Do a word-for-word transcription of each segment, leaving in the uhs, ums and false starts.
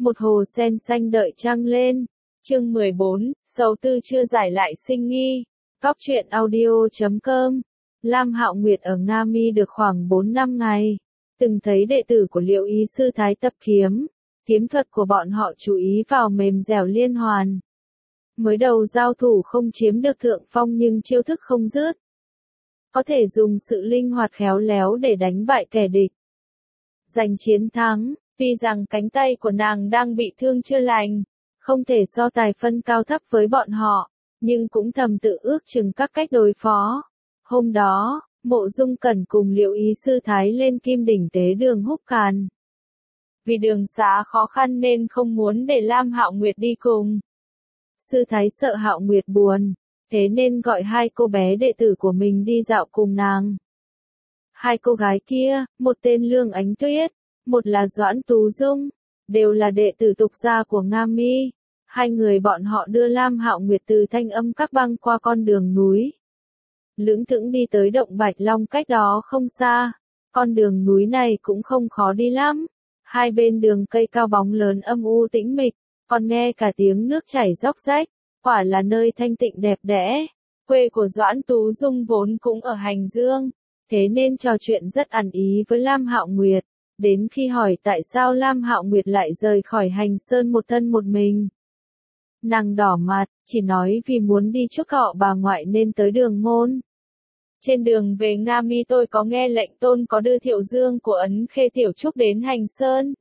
một hồ sen xanh đợi trăng lên. Chương mười bốn, Sầu Tư chưa giải lại sinh nghi. Góc truyện audio chấm com. Lam Hạo Nguyệt ở Nga Mi được khoảng bốn năm ngày. Từng thấy đệ tử của Liệu Ý sư thái tập kiếm. Kiếm thuật của bọn họ chú ý vào mềm dẻo liên hoàn. Mới đầu giao thủ không chiếm được thượng phong nhưng chiêu thức không dứt. Có thể dùng sự linh hoạt khéo léo để đánh bại kẻ địch. Giành chiến thắng, tuy rằng cánh tay của nàng đang bị thương chưa lành, không thể so tài phân cao thấp với bọn họ, nhưng cũng thầm tự ước chừng các cách đối phó. Hôm đó, Mộ Dung Cẩn cùng Liệu Ý sư thái lên Kim Đỉnh tế đường húc càn. Vì đường xá khó khăn nên không muốn để Lam Hạo Nguyệt đi cùng. Sư thái sợ Hạo Nguyệt buồn, thế nên gọi hai cô bé đệ tử của mình đi dạo cùng nàng. Hai cô gái kia, một tên Lương Ánh Tuyết, một là Doãn Tú Dung, đều là đệ tử tục gia của Nga Mi. Hai người bọn họ đưa Lam Hạo Nguyệt từ Thanh Âm Các băng qua con đường núi. Lững thững đi tới động Bạch Long cách đó không xa. Con đường núi này cũng không khó đi lắm. Hai bên đường cây cao bóng lớn âm u tĩnh mịch, còn nghe cả tiếng nước chảy róc rách. Quả là nơi thanh tịnh đẹp đẽ. Quê của Doãn Tú Dung vốn cũng ở Hành Dương, thế nên trò chuyện rất ăn ý với Lam Hạo Nguyệt. Đến khi hỏi tại sao Lam Hạo Nguyệt lại rời khỏi Hành Sơn một thân một mình. Nàng đỏ mặt, chỉ nói vì muốn đi chúc họ bà ngoại nên tới Đường Môn. Trên đường về Nga Mi tôi có nghe lệnh tôn có đưa Thiệu Dương của Ấn Khê Tiểu Trúc đến Hành Sơn.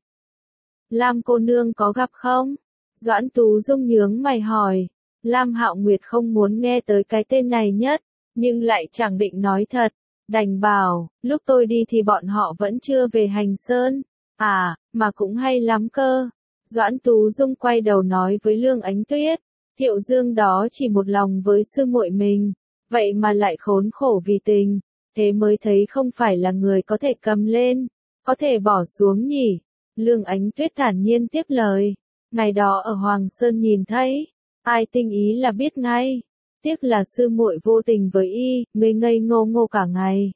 Lam cô nương có gặp không? Doãn Tú Dung nhướng mày hỏi. Lam Hạo Nguyệt không muốn nghe tới cái tên này nhất, nhưng lại chẳng định nói thật. Đành bảo, lúc tôi đi thì bọn họ vẫn chưa về Hành Sơn. À, mà cũng hay lắm cơ. Doãn Tú Dung quay đầu nói với Lương Ánh Tuyết, Thiệu Dương đó chỉ một lòng với sư muội mình, vậy mà lại khốn khổ vì tình, thế mới thấy không phải là người có thể cầm lên, có thể bỏ xuống nhỉ. Lương Ánh Tuyết thản nhiên tiếp lời, ngày đó ở Hoàng Sơn nhìn thấy, ai tinh ý là biết ngay. Tiếc là sư muội vô tình với y, ngây ngây ngô ngô cả ngày.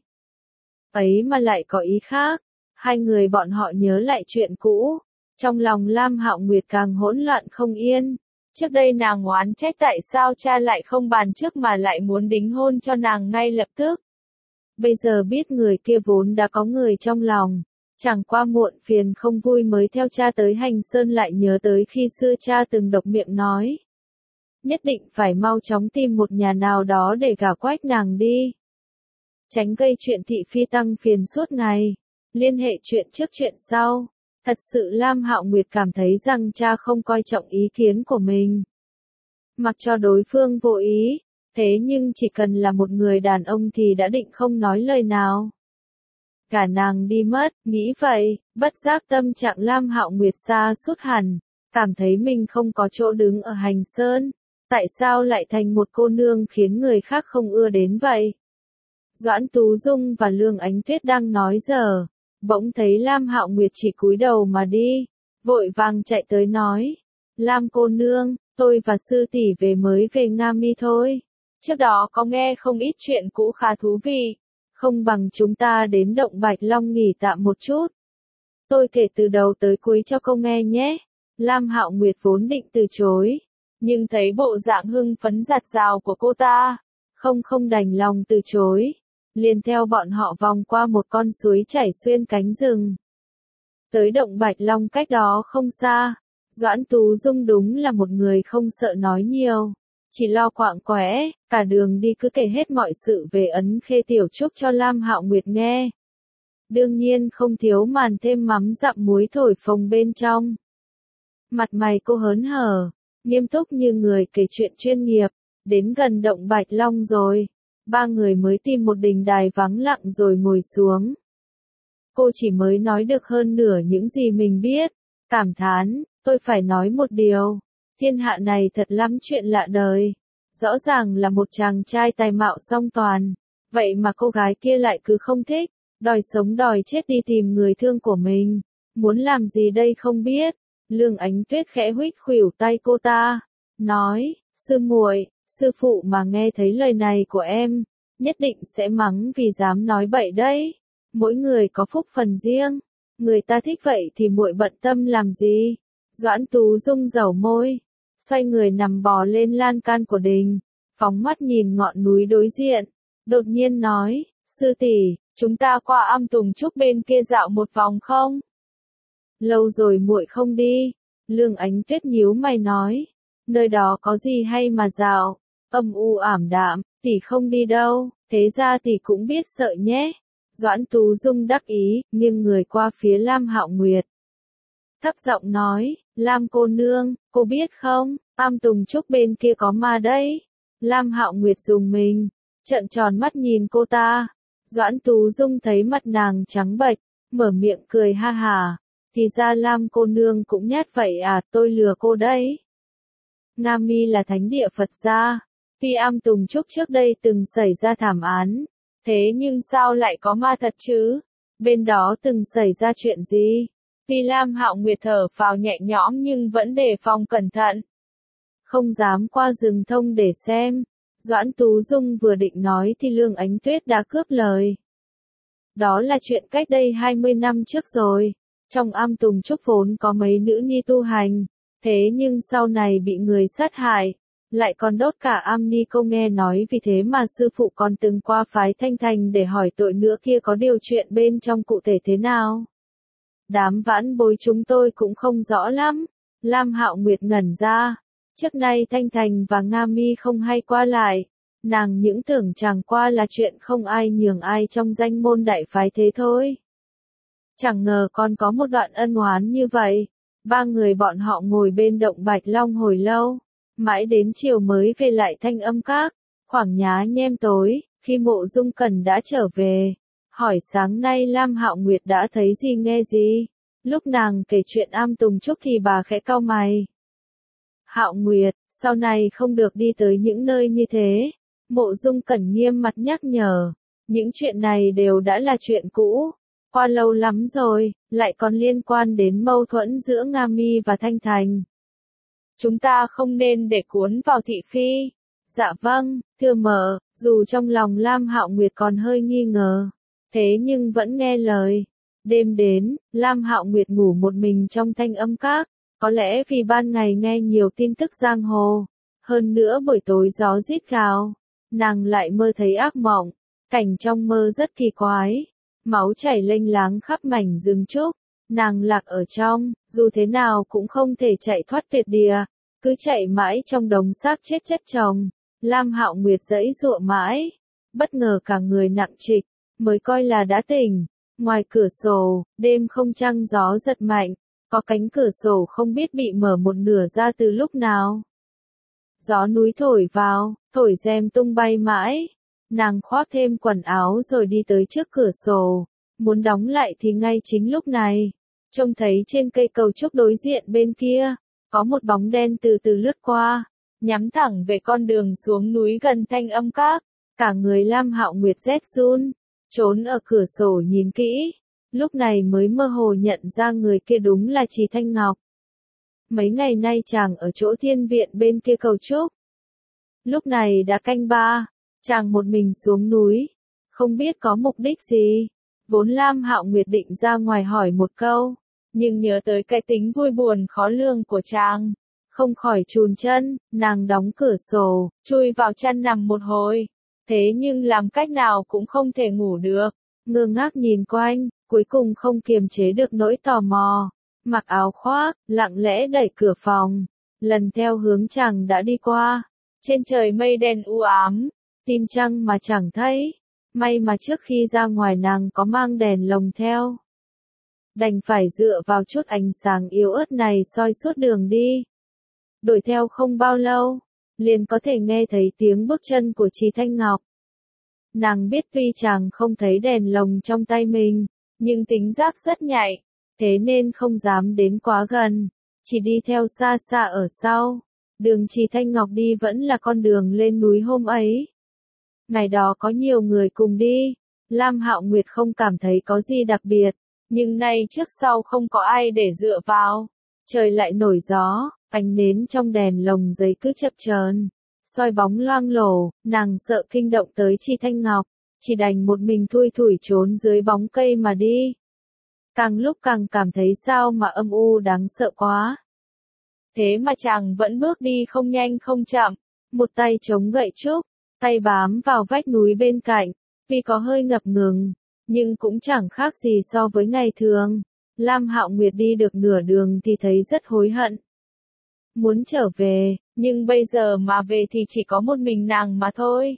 Ấy mà lại có ý khác. Hai người bọn họ nhớ lại chuyện cũ. Trong lòng Lam Hạo Nguyệt càng hỗn loạn không yên. Trước đây nàng oán trách tại sao cha lại không bàn trước mà lại muốn đính hôn cho nàng ngay lập tức. Bây giờ biết người kia vốn đã có người trong lòng. Chẳng qua muộn phiền không vui mới theo cha tới Hành Sơn lại nhớ tới khi xưa cha từng độc miệng nói. Nhất định phải mau chóng tìm một nhà nào đó để gả quách nàng đi. Tránh gây chuyện thị phi tăng phiền suốt ngày. Liên hệ chuyện trước chuyện sau. Thật sự Lam Hạo Nguyệt cảm thấy rằng cha không coi trọng ý kiến của mình. Mặc cho đối phương vô ý, thế nhưng chỉ cần là một người đàn ông thì đã định không nói lời nào. Cả nàng đi mất, nghĩ vậy, bất giác tâm trạng Lam Hạo Nguyệt xa sút hẳn, cảm thấy mình không có chỗ đứng ở Hành Sơn. Tại sao lại thành một cô nương khiến người khác không ưa đến vậy? Doãn Tú Dung và Lương Ánh Tuyết đang nói giờ, bỗng thấy Lam Hạo Nguyệt chỉ cúi đầu mà đi, vội vàng chạy tới nói, Lam cô nương, tôi và sư tỷ về mới về Nga Mi thôi. Trước đó có nghe không ít chuyện cũ khá thú vị, không bằng chúng ta đến động Bạch Long nghỉ tạm một chút. Tôi kể từ đầu tới cuối cho cô nghe nhé. Lam Hạo Nguyệt vốn định từ chối. Nhưng thấy bộ dạng hưng phấn giặt rào của cô ta, không không đành lòng từ chối, liền theo bọn họ vòng qua một con suối chảy xuyên cánh rừng. Tới động Bạch Long cách đó không xa, Doãn Tú Dung đúng là một người không sợ nói nhiều, chỉ lo quạng quẽ, cả đường đi cứ kể hết mọi sự về Ấn Khê Tiểu Trúc cho Lam Hạo Nguyệt nghe. Đương nhiên không thiếu màn thêm mắm dặm muối thổi phồng bên trong. Mặt mày cô hớn hở, nghiêm túc như người kể chuyện chuyên nghiệp. Đến gần động Bạch Long rồi, ba người mới tìm một đình đài vắng lặng rồi ngồi xuống. Cô chỉ mới nói được hơn nửa những gì mình biết, cảm thán, tôi phải nói một điều, thiên hạ này thật lắm chuyện lạ đời. Rõ ràng là một chàng trai tài mạo song toàn, vậy mà cô gái kia lại cứ không thích, đòi sống đòi chết đi tìm người thương của mình, muốn làm gì đây không biết. Lương Ánh Tuyết khẽ huých khuỷu tay cô ta, nói, sư muội, sư phụ mà nghe thấy lời này của em, nhất định sẽ mắng vì dám nói bậy đấy. Mỗi người có phúc phần riêng, người ta thích vậy thì muội bận tâm làm gì? Doãn Tú Dung dẩu môi, xoay người nằm bò lên lan can của đình, phóng mắt nhìn ngọn núi đối diện, đột nhiên nói, sư tỷ, chúng ta qua Am Tùng Trúc bên kia dạo một vòng không? Lâu rồi muội không đi, Lương Ánh Tuyết nhíu mày nói, nơi đó có gì hay mà dạo, âm u ảm đạm, tỷ không đi đâu, thế ra tỷ cũng biết sợ nhé. Doãn Tú Dung đắc ý, nghiêng người qua phía Lam Hạo Nguyệt. Thấp giọng nói, Lam cô nương, cô biết không, Am Tùng Trúc bên kia có ma đấy. Lam Hạo Nguyệt dùng mình, trợn tròn mắt nhìn cô ta. Doãn Tú Dung thấy mặt nàng trắng bệch, mở miệng cười ha hà. Thì ra Lam cô nương cũng nhát vậy à, tôi lừa cô đấy. Nga Mi là thánh địa Phật gia, tuy Am Tùng Trúc trước đây từng xảy ra thảm án, thế nhưng sao lại có ma thật chứ? Bên đó từng xảy ra chuyện gì? Tuy Lam Hạo Nguyệt thở phào nhẹ nhõm nhưng vẫn đề phòng cẩn thận. Không dám qua rừng thông để xem. Doãn Tú Dung vừa định nói thì Lương Ánh Tuyết đã cướp lời. Đó là chuyện cách đây hai mươi năm trước rồi. Trong Am Tùng Trúc vốn có mấy nữ ni tu hành, thế nhưng sau này bị người sát hại, lại còn đốt cả am ni cô, nghe nói vì thế mà sư phụ còn từng qua phái Thanh Thành để hỏi tội nữa kia có điều chuyện bên trong cụ thể thế nào. Đám vãn bối chúng tôi cũng không rõ lắm. Lam Hạo Nguyệt ngẩn ra. Trước nay Thanh Thành và Nga Mi không hay qua lại. Nàng những tưởng chẳng qua là chuyện không ai nhường ai trong danh môn đại phái thế thôi. Chẳng ngờ còn có một đoạn ân oán như vậy. Ba người bọn họ ngồi bên động Bạch Long hồi lâu. Mãi đến chiều mới về lại Thanh Âm Các. Khoảng nhá nhem tối, khi Mộ Dung Cẩn đã trở về. Hỏi sáng nay Lam Hạo Nguyệt đã thấy gì nghe gì. Lúc nàng kể chuyện Am Tùng Trúc thì bà khẽ cau mày. Hạo Nguyệt, sau này không được đi tới những nơi như thế. Mộ Dung Cẩn nghiêm mặt nhắc nhở. Những chuyện này đều đã là chuyện cũ. Qua lâu lắm rồi, lại còn liên quan đến mâu thuẫn giữa Nga Mi và Thanh Thành. Chúng ta không nên để cuốn vào thị phi. Dạ vâng, thưa mợ, dù trong lòng Lam Hạo Nguyệt còn hơi nghi ngờ, thế nhưng vẫn nghe lời. Đêm đến, Lam Hạo Nguyệt ngủ một mình trong Thanh Âm Các, có lẽ vì ban ngày nghe nhiều tin tức giang hồ, hơn nữa buổi tối gió rít gào, nàng lại mơ thấy ác mộng, cảnh trong mơ rất kỳ quái, máu chảy lênh láng khắp mảnh rừng trúc, nàng lạc ở trong, dù thế nào cũng không thể chạy thoát tuyệt địa, cứ chạy mãi trong đống xác chết chất chồng. Lam Hạo Nguyệt giãy giụa mãi, bất ngờ cả người nặng trịch, mới coi là đã tỉnh. Ngoài cửa sổ, đêm không trăng gió giật mạnh, có cánh cửa sổ không biết bị mở một nửa ra từ lúc nào. Gió núi thổi vào, thổi rèm tung bay mãi. Nàng khoác thêm quần áo rồi đi tới trước cửa sổ, muốn đóng lại thì ngay chính lúc này, trông thấy trên cây cầu trúc đối diện bên kia, có một bóng đen từ từ lướt qua, nhắm thẳng về con đường xuống núi gần Thanh Âm Các. Cả người Lam Hạo Nguyệt rét run, trốn ở cửa sổ nhìn kỹ, lúc này mới mơ hồ nhận ra người kia đúng là Trì Thanh Ngọc. Mấy ngày nay chàng ở chỗ thiên viện bên kia cầu trúc. Lúc này đã canh ba, chàng một mình xuống núi, không biết có mục đích gì. Vốn Lam Hạo Nguyệt định ra ngoài hỏi một câu, nhưng nhớ tới cái tính vui buồn khó lường của chàng, không khỏi chùn chân, nàng đóng cửa sổ, chui vào chăn nằm một hồi. Thế nhưng làm cách nào cũng không thể ngủ được, ngơ ngác nhìn quanh, cuối cùng không kiềm chế được nỗi tò mò, mặc áo khoác, lặng lẽ đẩy cửa phòng, lần theo hướng chàng đã đi qua. Trên trời mây đen u ám, tim trăng mà chẳng thấy, may mà trước khi ra ngoài nàng có mang đèn lồng theo. Đành phải dựa vào chút ánh sáng yếu ớt này soi suốt đường đi. Đuổi theo không bao lâu, liền có thể nghe thấy tiếng bước chân của Trì Thanh Ngọc. Nàng biết tuy chàng không thấy đèn lồng trong tay mình, nhưng tính giác rất nhạy, thế nên không dám đến quá gần, chỉ đi theo xa xa ở sau. Đường Trì Thanh Ngọc đi vẫn là con đường lên núi hôm ấy. Ngày đó có nhiều người cùng đi, Lam Hạo Nguyệt không cảm thấy có gì đặc biệt, nhưng nay trước sau không có ai để dựa vào. Trời lại nổi gió, ánh nến trong đèn lồng giấy cứ chập chờn, soi bóng loang lổ, nàng sợ kinh động tới Trì Thanh Ngọc, chỉ đành một mình thui thủi trốn dưới bóng cây mà đi. Càng lúc càng cảm thấy sao mà âm u đáng sợ quá. Thế mà chàng vẫn bước đi không nhanh không chậm, một tay chống gậy trúc, tay bám vào vách núi bên cạnh, tuy có hơi ngập ngừng, nhưng cũng chẳng khác gì so với ngày thường. Lam Hạo Nguyệt đi được nửa đường thì thấy rất hối hận. Muốn trở về, nhưng bây giờ mà về thì chỉ có một mình nàng mà thôi.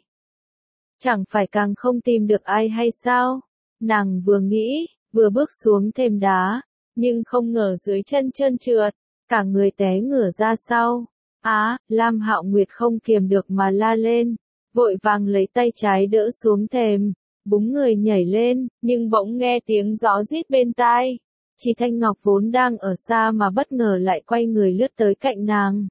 Chẳng phải càng không tìm được ai hay sao? Nàng vừa nghĩ, vừa bước xuống thềm đá, nhưng không ngờ dưới chân trơn trượt, cả người té ngửa ra sau. Á, Lam Hạo Nguyệt không kiềm được mà la lên, vội vàng lấy tay trái đỡ xuống thềm, búng người nhảy lên, nhưng bỗng nghe tiếng gió rít bên tai. Chỉ Thanh Ngọc vốn đang ở xa mà bất ngờ lại quay người lướt tới cạnh nàng.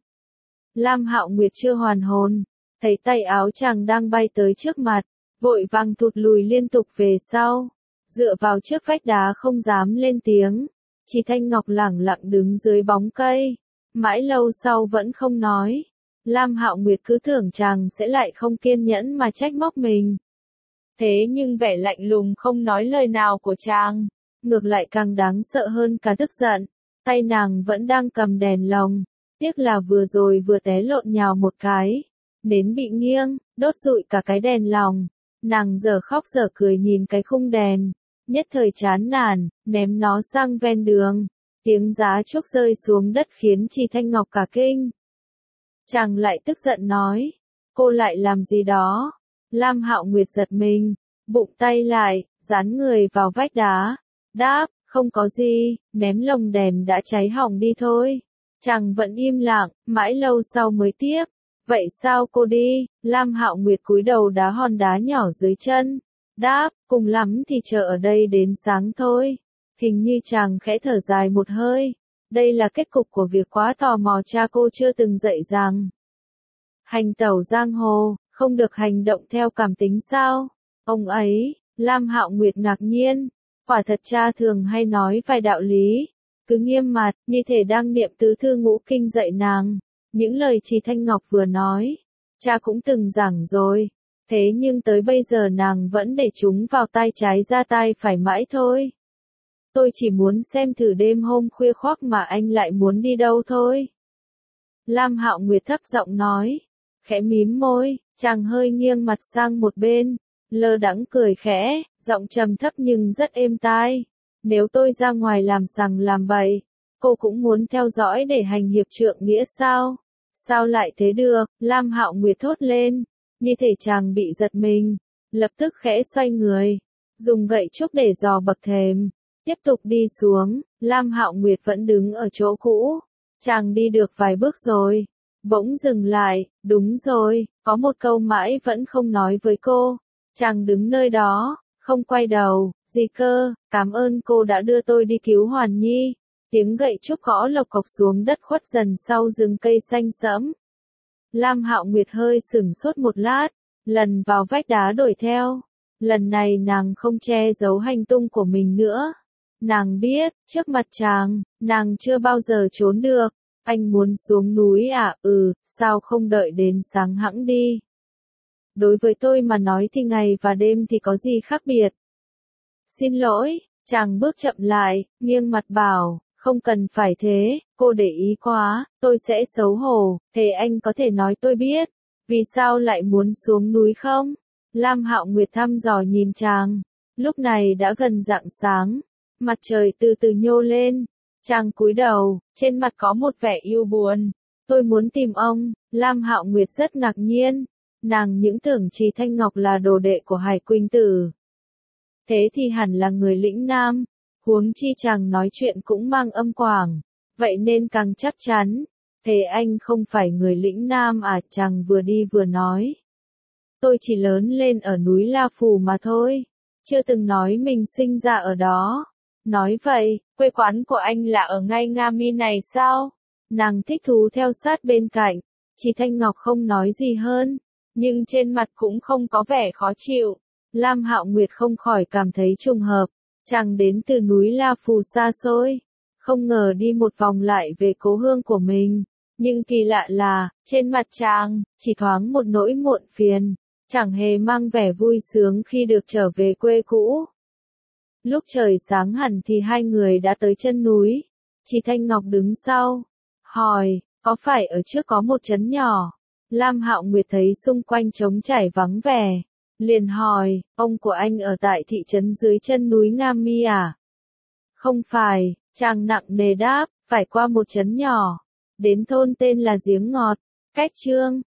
Lam Hạo Nguyệt chưa hoàn hồn, thấy tay áo chàng đang bay tới trước mặt, vội vàng thụt lùi liên tục về sau, dựa vào trước vách đá không dám lên tiếng. Chỉ Thanh Ngọc lẳng lặng đứng dưới bóng cây, mãi lâu sau vẫn không nói. Lam Hạo Nguyệt cứ tưởng chàng sẽ lại không kiên nhẫn mà trách móc mình. Thế nhưng vẻ lạnh lùng không nói lời nào của chàng, ngược lại càng đáng sợ hơn cả tức giận. Tay nàng vẫn đang cầm đèn lồng, tiếc là vừa rồi vừa té lộn nhào một cái, nến bị nghiêng, đốt rụi cả cái đèn lồng. Nàng dở khóc dở cười nhìn cái khung đèn, nhất thời chán nản, ném nó sang ven đường. Tiếng giá trúc rơi xuống đất khiến Chỉ Thanh Ngọc cả kinh. Chàng lại tức giận nói, cô lại làm gì đó? Lam Hạo Nguyệt giật mình, bụng tay lại, dán người vào vách đá, đáp, không có gì, ném lồng đèn đã cháy hỏng đi thôi. Chàng vẫn im lặng, mãi lâu sau mới tiếp, vậy sao cô đi? Lam Hạo Nguyệt cúi đầu đá hòn đá nhỏ dưới chân, đáp, cùng lắm thì chờ ở đây đến sáng thôi. Hình như chàng khẽ thở dài một hơi, đây là kết cục của việc quá tò mò cha cô chưa từng dạy rằng. Hành tẩu giang hồ, không được hành động theo cảm tính sao? Ông ấy, Lam Hạo Nguyệt ngạc nhiên, quả thật cha thường hay nói vài đạo lý, cứ nghiêm mặt, như thể đang niệm tứ thư ngũ kinh dạy nàng. Những lời Chỉ Thanh Ngọc vừa nói, cha cũng từng giảng rồi, thế nhưng tới bây giờ nàng vẫn để chúng vào tai trái ra tai phải mãi thôi. Tôi chỉ muốn xem thử đêm hôm khuya khoác mà anh lại muốn đi đâu thôi. Lam Hạo Nguyệt thấp giọng nói, khẽ mím môi, chàng hơi nghiêng mặt sang một bên, lơ đãng cười khẽ, giọng trầm thấp nhưng rất êm tai. Nếu tôi ra ngoài làm sằng làm bậy, cô cũng muốn theo dõi để hành hiệp trượng nghĩa sao? Sao lại thế được? Lam Hạo Nguyệt thốt lên, như thể chàng bị giật mình, lập tức khẽ xoay người, dùng gậy trúc để dò bậc thềm, tiếp tục đi xuống. Lam Hạo Nguyệt vẫn đứng ở chỗ cũ, chàng đi được vài bước rồi, bỗng dừng lại, đúng rồi, có một câu mãi vẫn không nói với cô. Chàng đứng nơi đó, không quay đầu, gì cơ, cảm ơn cô đã đưa tôi đi cứu Hoàn Nhi. Tiếng gậy trúc gõ lộc cộc xuống đất khuất dần sau rừng cây xanh sẫm. Lam Hạo Nguyệt hơi sửng sốt một lát, lần vào vách đá đuổi theo. Lần này nàng không che giấu hành tung của mình nữa. Nàng biết, trước mặt chàng, nàng chưa bao giờ trốn được. Anh muốn xuống núi à? Ừ, sao không đợi đến sáng hẵng đi? Đối với tôi mà nói thì ngày và đêm thì có gì khác biệt? Xin lỗi, chàng bước chậm lại, nghiêng mặt bảo, không cần phải thế, cô để ý quá, tôi sẽ xấu hổ. Thế anh có thể nói tôi biết, vì sao lại muốn xuống núi không? Lam Hạo Nguyệt thăm dò nhìn chàng, lúc này đã gần rạng sáng, mặt trời từ từ nhô lên, chàng cúi đầu, trên mặt có một vẻ yêu buồn. Tôi muốn tìm ông. Lam Hạo Nguyệt rất ngạc nhiên, nàng những tưởng Chỉ Thanh Ngọc là đồ đệ của Hải Quỳnh Tử. Thế thì hẳn là người lĩnh Nam, huống chi chàng nói chuyện cũng mang âm quảng, vậy nên càng chắc chắn. Thế anh không phải người lĩnh Nam à? Chàng vừa đi vừa nói. Tôi chỉ lớn lên ở núi La Phù mà thôi, chưa từng nói mình sinh ra ở đó. Nói vậy, quê quán của anh là ở ngay Nga Mi này sao? Nàng thích thú theo sát bên cạnh, Chỉ Thanh Ngọc không nói gì hơn, nhưng trên mặt cũng không có vẻ khó chịu. Lam Hạo Nguyệt không khỏi cảm thấy trùng hợp, chàng đến từ núi La Phù xa xôi, không ngờ đi một vòng lại về cố hương của mình. Nhưng kỳ lạ là, trên mặt chàng, chỉ thoáng một nỗi muộn phiền, chẳng hề mang vẻ vui sướng khi được trở về quê cũ. Lúc trời sáng hẳn thì hai người đã tới chân núi. Chỉ Thanh Ngọc đứng sau, hỏi, Có phải ở trước có một trấn nhỏ? Lam Hạo Nguyệt thấy xung quanh trống trải vắng vẻ, liền hỏi, ông của anh ở tại thị trấn dưới chân núi Nga Mi à? Không phải, chàng nặng nề đáp, phải qua một trấn nhỏ, đến thôn tên là Giếng Ngọt, cách Trương